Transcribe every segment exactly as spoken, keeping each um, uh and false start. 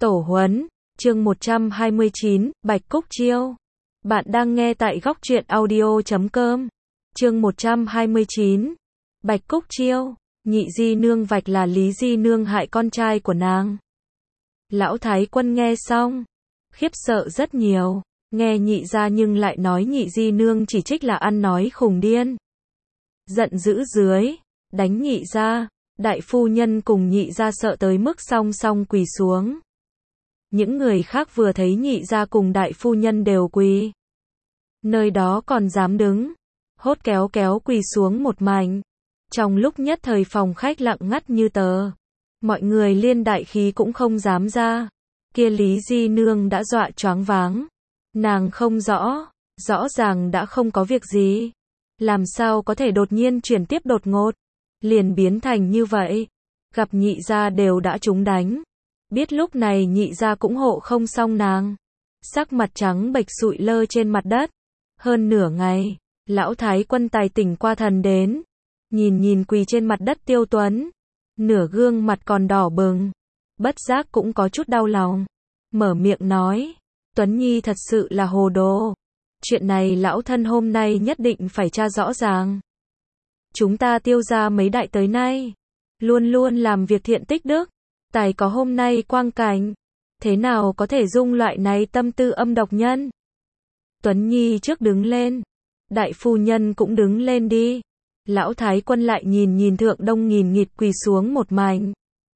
Tổ huấn, chương một trăm hai mươi chín, Bạch Cúc Chiêu. Bạn đang nghe tại góc truyện audio chấm com. Chương một trăm hai mươi chín, Bạch Cúc Chiêu. Nhị di nương vạch là Lý di nương hại con trai của nàng. Lão Thái Quân nghe xong, khiếp sợ rất nhiều, nghe nhị gia nhưng lại nói nhị di nương chỉ trích là ăn nói khùng điên. Giận dữ dưới, đánh nhị gia, đại phu nhân cùng nhị gia sợ tới mức song song quỳ xuống. Những người khác vừa thấy nhị gia cùng đại phu nhân đều quỳ. Nơi đó còn dám đứng, hốt kéo kéo quỳ xuống một mảnh. Trong lúc nhất thời phòng khách lặng ngắt như tờ. Mọi người liên đại khí cũng không dám ra. Kia Lý di nương đã dọa choáng váng. Nàng không rõ, rõ ràng đã không có việc gì. Làm sao có thể đột nhiên chuyển tiếp đột ngột, liền biến thành như vậy. Gặp nhị gia đều đã trúng đánh. Biết lúc này nhị gia cũng hộ không xong nàng. Sắc mặt trắng bệch sụi lơ trên mặt đất. Hơn nửa ngày, lão Thái Quân tài tỉnh qua thần đến. Nhìn nhìn quỳ trên mặt đất Tiêu Tuấn. Nửa gương mặt còn đỏ bừng. Bất giác cũng có chút đau lòng. Mở miệng nói. Tuấn Nhi thật sự là hồ đồ. Chuyện này lão thân hôm nay nhất định phải tra rõ ràng. Chúng ta Tiêu gia mấy đại tới nay. Luôn luôn làm việc thiện tích đức. Tài có hôm nay quang cảnh. Thế nào có thể dung loại này tâm tư âm độc nhân. Tuấn Nhi trước đứng lên. Đại phu nhân cũng đứng lên đi. Lão Thái Quân lại nhìn nhìn thượng đông nghìn nghịt quỳ xuống một mảnh.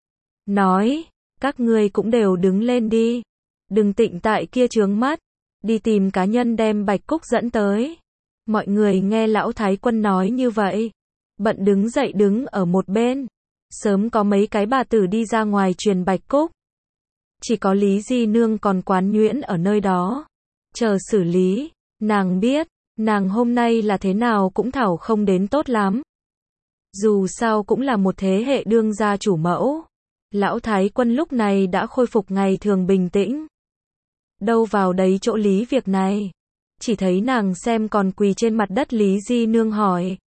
Nói, các ngươi cũng đều đứng lên đi. Đừng tịnh tại kia chướng mắt. Đi tìm cá nhân đem Bạch Cúc dẫn tới. Mọi người nghe Lão Thái Quân nói như vậy. Bận đứng dậy đứng ở một bên. Sớm có mấy cái bà tử đi ra ngoài truyền Bạch Cúc. Chỉ có Lý di nương còn quán nhuyễn ở nơi đó. Chờ xử lý. Nàng biết. Nàng hôm nay là thế nào cũng thảo không đến tốt lắm. Dù sao cũng là một thế hệ đương gia chủ mẫu. Lão Thái Quân lúc này đã khôi phục ngày thường bình tĩnh. Đâu vào đấy chỗ lý việc này. Chỉ thấy nàng xem còn quỳ trên mặt đất Lý di nương hỏi.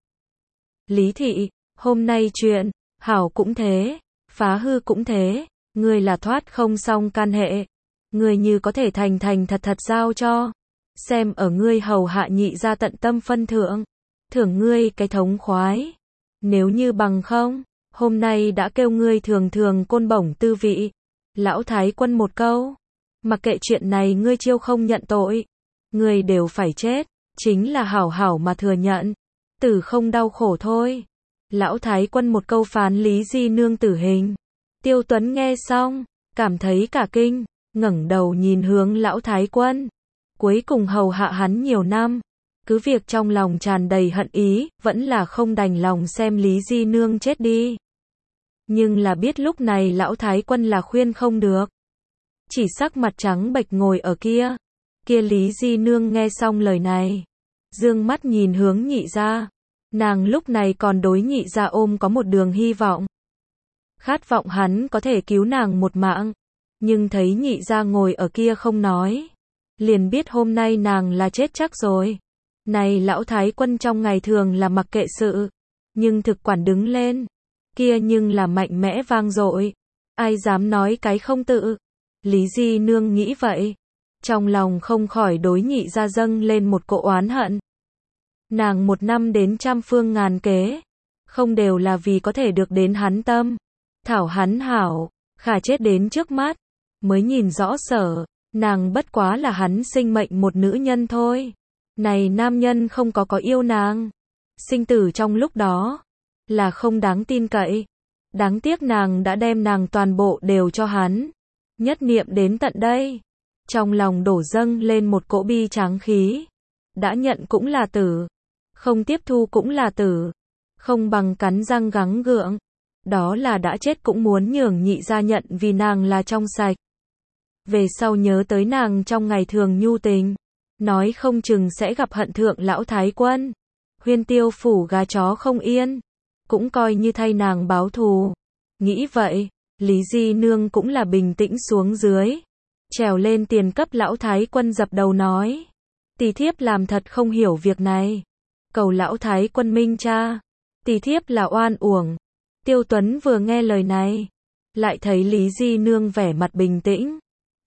Lý thị, hôm nay chuyện, hảo cũng thế, phá hư cũng thế, ngươi là thoát không xong can hệ. Ngươi như có thể thành thành thật thật giao cho. Xem ở ngươi hầu hạ nhị gia tận tâm phân thượng. Thưởng ngươi cái thống khoái. Nếu như bằng không, hôm nay đã kêu ngươi thường thường côn bổng tư vị. Lão Thái Quân một câu. Mặc kệ chuyện này ngươi chiêu không nhận tội. Ngươi đều phải chết. Chính là hảo hảo mà thừa nhận. Tử không đau khổ thôi. Lão Thái Quân một câu phán Lý di nương tử hình. Tiêu Tuấn nghe xong, cảm thấy cả kinh, ngẩng đầu nhìn hướng Lão Thái Quân. Cuối cùng hầu hạ hắn nhiều năm, cứ việc trong lòng tràn đầy hận ý, vẫn là không đành lòng xem Lý di nương chết đi. Nhưng là biết lúc này Lão Thái Quân là khuyên không được. Chỉ sắc mặt trắng bệch ngồi ở kia. Kia Lý di nương nghe xong lời này, dương mắt nhìn hướng nhị gia. Nàng lúc này còn đối nhị gia ôm có một đường hy vọng. Khát vọng hắn có thể cứu nàng một mạng. Nhưng thấy nhị gia ngồi ở kia không nói. Liền biết hôm nay nàng là chết chắc rồi. Này Lão Thái Quân trong ngày thường là mặc kệ sự. Nhưng thực quản đứng lên. Kia nhưng là mạnh mẽ vang dội. Ai dám nói cái không tự. Lý di nương nghĩ vậy. Trong lòng không khỏi đối nhị gia dâng lên một cỗ oán hận. Nàng một năm đến trăm phương ngàn kế. Không đều là vì có thể được đến hắn tâm. Thảo hắn hảo. Khả chết đến trước mắt. Mới nhìn rõ sở. Nàng bất quá là hắn sinh mệnh một nữ nhân thôi. Này nam nhân không có có yêu nàng. Sinh tử trong lúc đó. Là không đáng tin cậy. Đáng tiếc nàng đã đem nàng toàn bộ đều cho hắn. Nhất niệm đến tận đây. Trong lòng đổ dâng lên một cỗ bi tráng khí. Đã nhận cũng là tử. Không tiếp thu cũng là tử. Không bằng cắn răng gắng gượng. Đó là đã chết cũng muốn nhường nhị gia nhận vì nàng là trong sạch. Về sau nhớ tới nàng trong ngày thường nhu tình. Nói không chừng sẽ gặp hận thượng Lão Thái Quân. Huyên Tiêu phủ gà chó không yên. Cũng coi như thay nàng báo thù. Nghĩ vậy, Lý di nương cũng là bình tĩnh xuống dưới. Trèo lên tiền cấp Lão Thái Quân dập đầu nói. Tỳ thiếp làm thật không hiểu việc này. Cầu Lão Thái Quân minh cha. Tỳ thiếp là oan uổng. Tiêu Tuấn vừa nghe lời này. Lại thấy Lý di nương vẻ mặt bình tĩnh.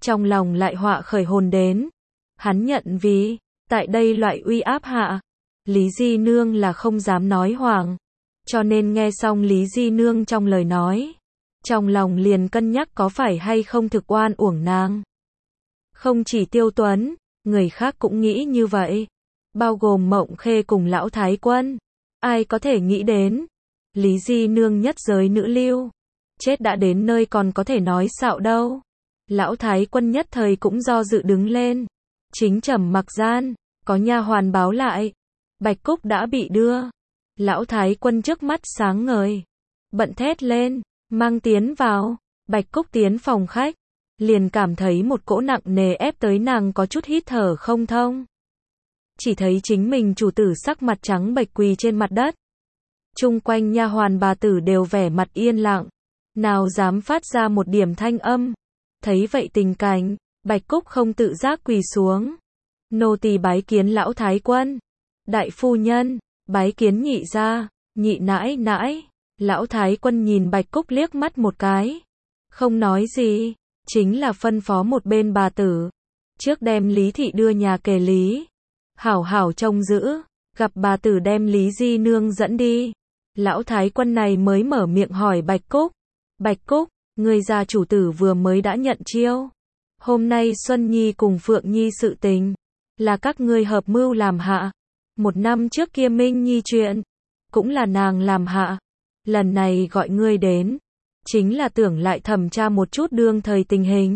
trong lòng lại họa khởi hồn đến. Hắn nhận vì, tại đây loại uy áp hạ, Lý Di Nương là không dám nói hoàng, cho nên nghe xong Lý Di Nương trong lời nói, trong lòng liền cân nhắc có phải hay không thực oan uổng nàng. Không chỉ Tiêu Tuấn, người khác cũng nghĩ như vậy, bao gồm Mộng Khê cùng Lão Thái Quân. Ai có thể nghĩ đến, Lý Di Nương nhất giới nữ lưu, chết đã đến nơi còn có thể nói xạo đâu. Lão Thái Quân nhất thời cũng do dự đứng lên, chính trầm mặc gian, có nha hoàn báo lại, Bạch Cúc đã bị đưa. Lão Thái Quân trước mắt sáng ngời, bận thét lên, mang tiến vào. Bạch Cúc tiến phòng khách, liền cảm thấy một cỗ nặng nề ép tới nàng có chút hít thở không thông. Chỉ thấy chính mình chủ tử sắc mặt trắng bệch quỳ trên mặt đất. Chung quanh nha hoàn bà tử đều vẻ mặt yên lặng, nào dám phát ra một điểm thanh âm. Thấy vậy tình cảnh, Bạch Cúc không tự giác quỳ xuống. Nô tỳ bái kiến Lão Thái Quân. Đại phu nhân, bái kiến nhị gia, nhị nãi nãi. Lão Thái Quân nhìn Bạch Cúc liếc mắt một cái, không nói gì, chính là phân phó một bên bà tử, trước đem Lý thị đưa nhà kề Lý, hảo hảo trông giữ, gặp bà tử đem Lý Di Nương dẫn đi. Lão Thái Quân này mới mở miệng hỏi Bạch Cúc, Bạch Cúc, người gia chủ tử vừa mới đã nhận chiêu, hôm nay Xuân Nhi cùng Phượng Nhi sự tình, là các ngươi hợp mưu làm hạ, một năm trước kia Minh Nhi chuyện, cũng là nàng làm hạ, lần này gọi ngươi đến, chính là tưởng lại thẩm tra một chút đương thời tình hình.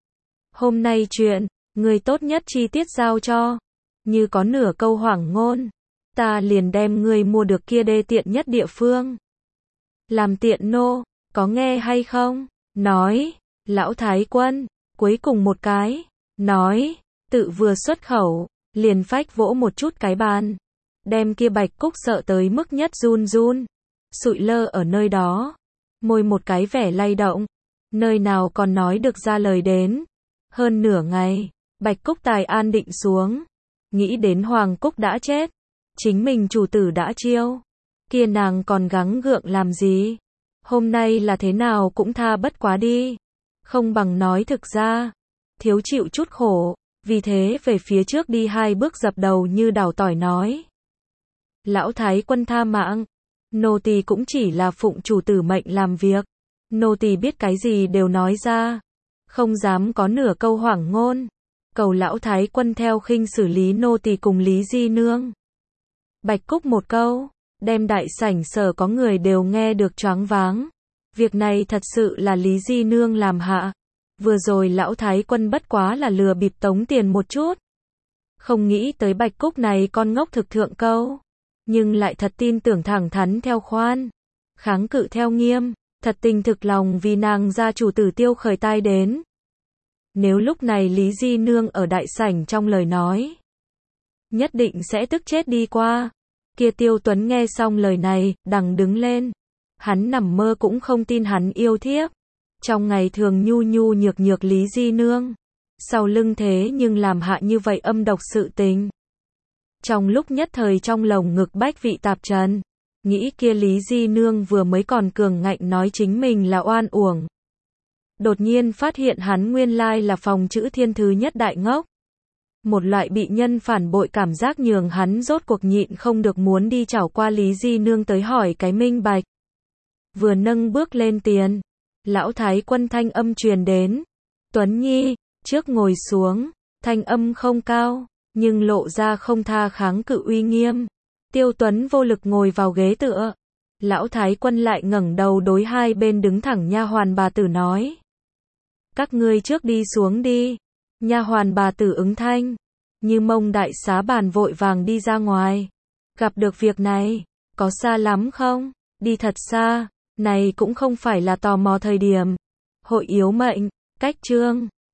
Hôm nay chuyện, ngươi tốt nhất chi tiết giao cho, như có nửa câu hoảng ngôn, ta liền đem ngươi mua được kia đê tiện nhất địa phương. Làm tiện nô, có nghe hay không? Nói, Lão Thái Quân, cuối cùng một cái, nói, tự vừa xuất khẩu, liền phách vỗ một chút cái bàn, đem kia Bạch Cúc sợ tới mức nhất run run, sụi lơ ở nơi đó, môi một cái vẻ lay động, nơi nào còn nói được ra lời đến. Hơn nửa ngày, Bạch Cúc tài an định xuống, nghĩ đến Hoàng Cúc đã chết, chính mình chủ tử đã chiêu, kia nàng còn gắng gượng làm gì? Hôm nay là thế nào cũng tha bất quá đi, không bằng nói thực ra, thiếu chịu chút khổ, vì thế về phía trước đi hai bước dập đầu như đảo tỏi nói. Lão Thái Quân tha mạng, nô tỳ cũng chỉ là phụng chủ tử mệnh làm việc, nô tỳ biết cái gì đều nói ra, không dám có nửa câu hoảng ngôn, cầu Lão Thái Quân theo khinh xử lý nô tỳ cùng Lý Di Nương. Bạch Cúc một câu, đem đại sảnh sở có người đều nghe được choáng váng. Việc này thật sự là Lý Di Nương làm hạ. Vừa rồi Lão Thái Quân bất quá là lừa bịp tống tiền một chút. Không nghĩ tới Bạch Cúc này con ngốc thực thượng câu. Nhưng lại thật tin tưởng thẳng thắn theo khoan. Kháng cự theo nghiêm. Thật tình thực lòng vì nàng gia chủ tử tiêu khởi tai đến. Nếu lúc này Lý Di Nương ở đại sảnh trong lời nói, nhất định sẽ tức chết đi qua. Kia Tiêu Tuấn nghe xong lời này, đằng đứng lên. Hắn nằm mơ cũng không tin hắn yêu thiếp. Trong ngày thường nhu nhu nhược nhược Lý Di Nương, sau lưng thế nhưng làm hạ như vậy âm độc sự tình. Trong lúc nhất thời trong lồng ngực bách vị tạp trần, nghĩ kia Lý Di Nương vừa mới còn cường ngạnh nói chính mình là oan uổng. Đột nhiên phát hiện hắn nguyên lai là phòng chữ thiên thứ nhất đại ngốc. Một loại bị nhân phản bội cảm giác nhường hắn rốt cuộc nhịn không được muốn đi chảo qua Lý Di Nương tới hỏi cái minh bạch. Vừa nâng bước lên tiền, Lão Thái Quân thanh âm truyền đến. Tuấn Nhi, trước ngồi xuống, thanh âm không cao, nhưng lộ ra không tha kháng cự uy nghiêm. Tiêu Tuấn vô lực ngồi vào ghế tựa. Lão Thái Quân lại ngẩng đầu đối hai bên đứng thẳng nha hoàn bà tử nói. Các ngươi trước đi xuống đi. Nha hoàn bà tử ứng thanh, như mông đại xá bàn vội vàng đi ra ngoài. Gặp được việc này, có xa lắm không? Đi thật xa, này cũng không phải là tò mò thời điểm. Hội yếu mệnh, cách chương.